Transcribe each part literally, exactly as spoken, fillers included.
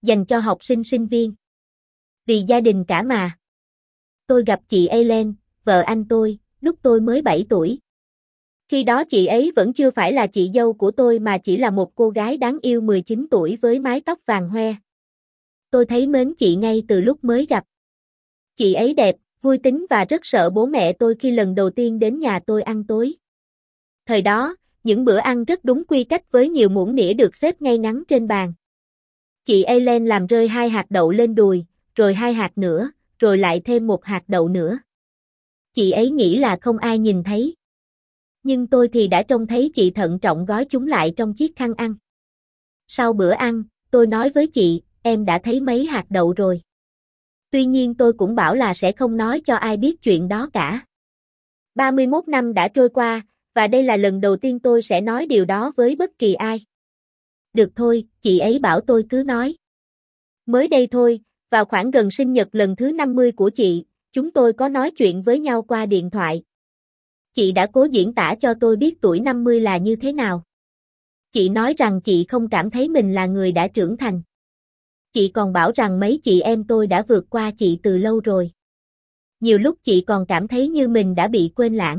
dành cho học sinh sinh viên. Vì gia đình cả mà. Tôi gặp chị Ellen, vợ anh tôi, lúc tôi mới bảy tuổi. Khi đó chị ấy vẫn chưa phải là chị dâu của tôi mà chỉ là một cô gái đáng yêu mười chín tuổi với mái tóc vàng hoe. Tôi thấy mến chị ngay từ lúc mới gặp. Chị ấy đẹp, vui tính và rất sợ bố mẹ tôi khi lần đầu tiên đến nhà tôi ăn tối. Thời đó, những bữa ăn rất đúng quy cách với nhiều muỗng nĩa được xếp ngay ngắn trên bàn. Chị Ellen làm rơi hai hạt đậu lên đùi, rồi hai hạt nữa, rồi lại thêm một hạt đậu nữa. Chị ấy nghĩ là không ai nhìn thấy. Nhưng tôi thì đã trông thấy chị thận trọng gói chúng lại trong chiếc khăn ăn. Sau bữa ăn, tôi nói với chị, em đã thấy mấy hạt đậu rồi. Tuy nhiên tôi cũng bảo là sẽ không nói cho ai biết chuyện đó cả. ba mươi mốt năm đã trôi qua, và đây là lần đầu tiên tôi sẽ nói điều đó với bất kỳ ai. Được thôi, chị ấy bảo tôi cứ nói. Mới đây thôi, vào khoảng gần sinh nhật lần thứ năm mươi của chị, chúng tôi có nói chuyện với nhau qua điện thoại. Chị đã cố diễn tả cho tôi biết tuổi năm mươi là như thế nào. Chị nói rằng chị không cảm thấy mình là người đã trưởng thành. Chị còn bảo rằng mấy chị em tôi đã vượt qua chị từ lâu rồi. Nhiều lúc chị còn cảm thấy như mình đã bị quên lãng.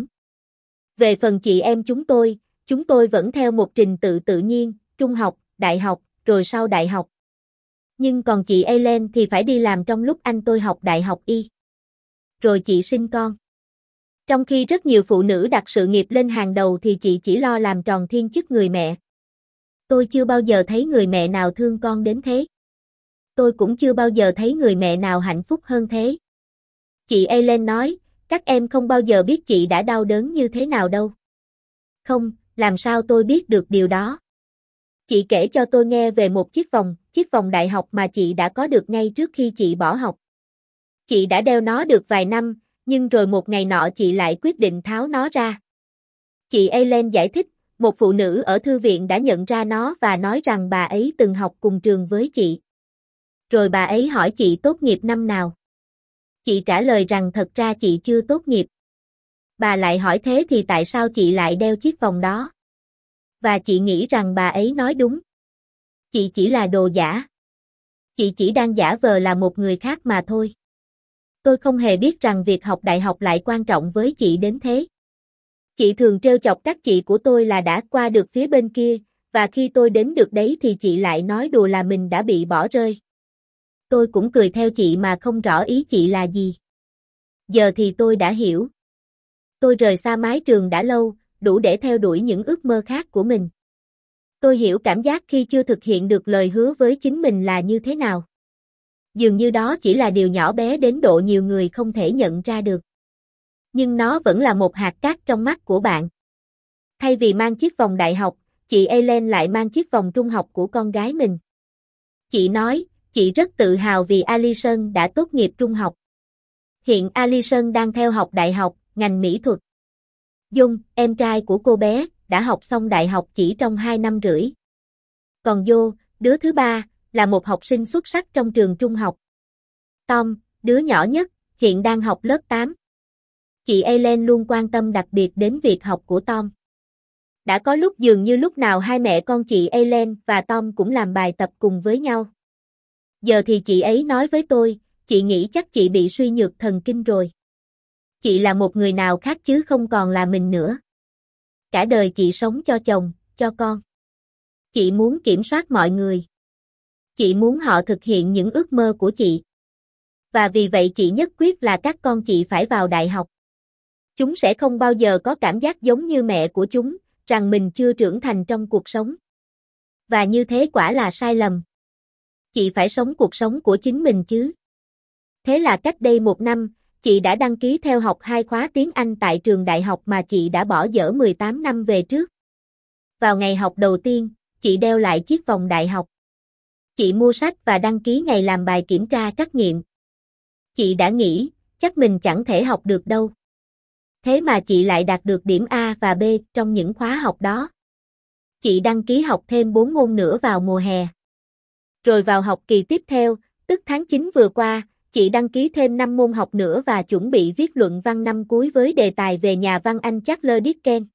Về phần chị em chúng tôi, chúng tôi vẫn theo một trình tự tự nhiên, trung học, đại học, rồi sau đại học. Nhưng còn chị Ellen thì phải đi làm trong lúc anh tôi học đại học y. Rồi chị sinh con. Trong khi rất nhiều phụ nữ đặt sự nghiệp lên hàng đầu thì chị chỉ lo làm tròn thiên chức người mẹ. Tôi chưa bao giờ thấy người mẹ nào thương con đến thế. Tôi cũng chưa bao giờ thấy người mẹ nào hạnh phúc hơn thế. Chị Ellen nói, các em không bao giờ biết chị đã đau đớn như thế nào đâu. Không, làm sao tôi biết được điều đó? Chị kể cho tôi nghe về một chiếc vòng, chiếc vòng đại học mà chị đã có được ngay trước khi chị bỏ học. Chị đã đeo nó được vài năm, nhưng rồi một ngày nọ chị lại quyết định tháo nó ra. Chị Ellen giải thích, một phụ nữ ở thư viện đã nhận ra nó và nói rằng bà ấy từng học cùng trường với chị. Rồi bà ấy hỏi chị tốt nghiệp năm nào. Chị trả lời rằng thật ra chị chưa tốt nghiệp. Bà lại hỏi thế thì tại sao chị lại đeo chiếc vòng đó? Và chị nghĩ rằng bà ấy nói đúng. Chị chỉ là đồ giả. Chị chỉ đang giả vờ là một người khác mà thôi. Tôi không hề biết rằng việc học đại học lại quan trọng với chị đến thế. Chị thường trêu chọc các chị của tôi là đã qua được phía bên kia, và khi tôi đến được đấy thì chị lại nói đùa là mình đã bị bỏ rơi. Tôi cũng cười theo chị mà không rõ ý chị là gì. Giờ thì tôi đã hiểu. Tôi rời xa mái trường đã lâu, đủ để theo đuổi những ước mơ khác của mình. Tôi hiểu cảm giác khi chưa thực hiện được lời hứa với chính mình là như thế nào. Dường như đó chỉ là điều nhỏ bé đến độ nhiều người không thể nhận ra được. Nhưng nó vẫn là một hạt cát trong mắt của bạn. Thay vì mang chiếc vòng đại học, chị Ellen lại mang chiếc vòng trung học của con gái mình. Chị nói, chị rất tự hào vì Alison đã tốt nghiệp trung học. Hiện Alison đang theo học đại học, ngành mỹ thuật. Dung, em trai của cô bé, đã học xong đại học chỉ trong hai năm rưỡi. Còn Joe, đứa thứ ba, là một học sinh xuất sắc trong trường trung học. Tom, đứa nhỏ nhất, hiện đang học lớp tám. Chị Ellen luôn quan tâm đặc biệt đến việc học của Tom. Đã có lúc dường như lúc nào hai mẹ con chị Ellen và Tom cũng làm bài tập cùng với nhau. Giờ thì chị ấy nói với tôi, chị nghĩ chắc chị bị suy nhược thần kinh rồi. Chị là một người nào khác chứ không còn là mình nữa. Cả đời chị sống cho chồng, cho con. Chị muốn kiểm soát mọi người. Chị muốn họ thực hiện những ước mơ của chị. Và vì vậy chị nhất quyết là các con chị phải vào đại học. Chúng sẽ không bao giờ có cảm giác giống như mẹ của chúng, rằng mình chưa trưởng thành trong cuộc sống. Và như thế quả là sai lầm. Chị phải sống cuộc sống của chính mình chứ. Thế là cách đây một năm, chị đã đăng ký theo học hai khóa tiếng Anh tại trường đại học mà chị đã bỏ dở mười tám năm về trước. Vào ngày học đầu tiên, chị đeo lại chiếc vòng đại học. Chị mua sách và đăng ký ngày làm bài kiểm tra trắc nghiệm. Chị đã nghĩ, chắc mình chẳng thể học được đâu. Thế mà chị lại đạt được điểm A và B trong những khóa học đó. Chị đăng ký học thêm bốn môn nữa vào mùa hè. Rồi vào học kỳ tiếp theo, tức tháng chín vừa qua, chị đăng ký thêm năm môn học nữa và chuẩn bị viết luận văn năm cuối với đề tài về nhà văn Anh Charles Dickens.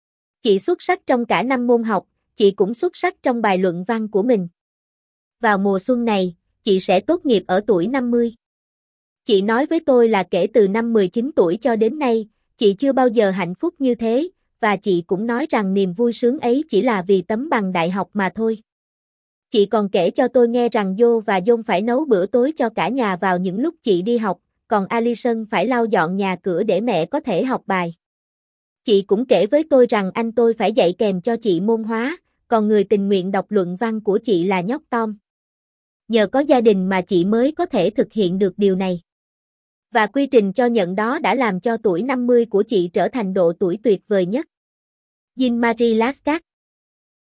Chị xuất sắc trong cả năm môn học, chị cũng xuất sắc trong bài luận văn của mình. Vào mùa xuân này, chị sẽ tốt nghiệp ở tuổi năm mươi. Chị nói với tôi là kể từ năm mười chín tuổi cho đến nay, chị chưa bao giờ hạnh phúc như thế, và chị cũng nói rằng niềm vui sướng ấy chỉ là vì tấm bằng đại học mà thôi. Chị còn kể cho tôi nghe rằng Joe và John phải nấu bữa tối cho cả nhà vào những lúc chị đi học, còn Allison phải lau dọn nhà cửa để mẹ có thể học bài. Chị cũng kể với tôi rằng anh tôi phải dạy kèm cho chị môn hóa, còn người tình nguyện đọc luận văn của chị là nhóc Tom. Nhờ có gia đình mà chị mới có thể thực hiện được điều này. Và quy trình cho nhận đó đã làm cho tuổi năm mươi của chị trở thành độ tuổi tuyệt vời nhất. Jean-Marie Lascaux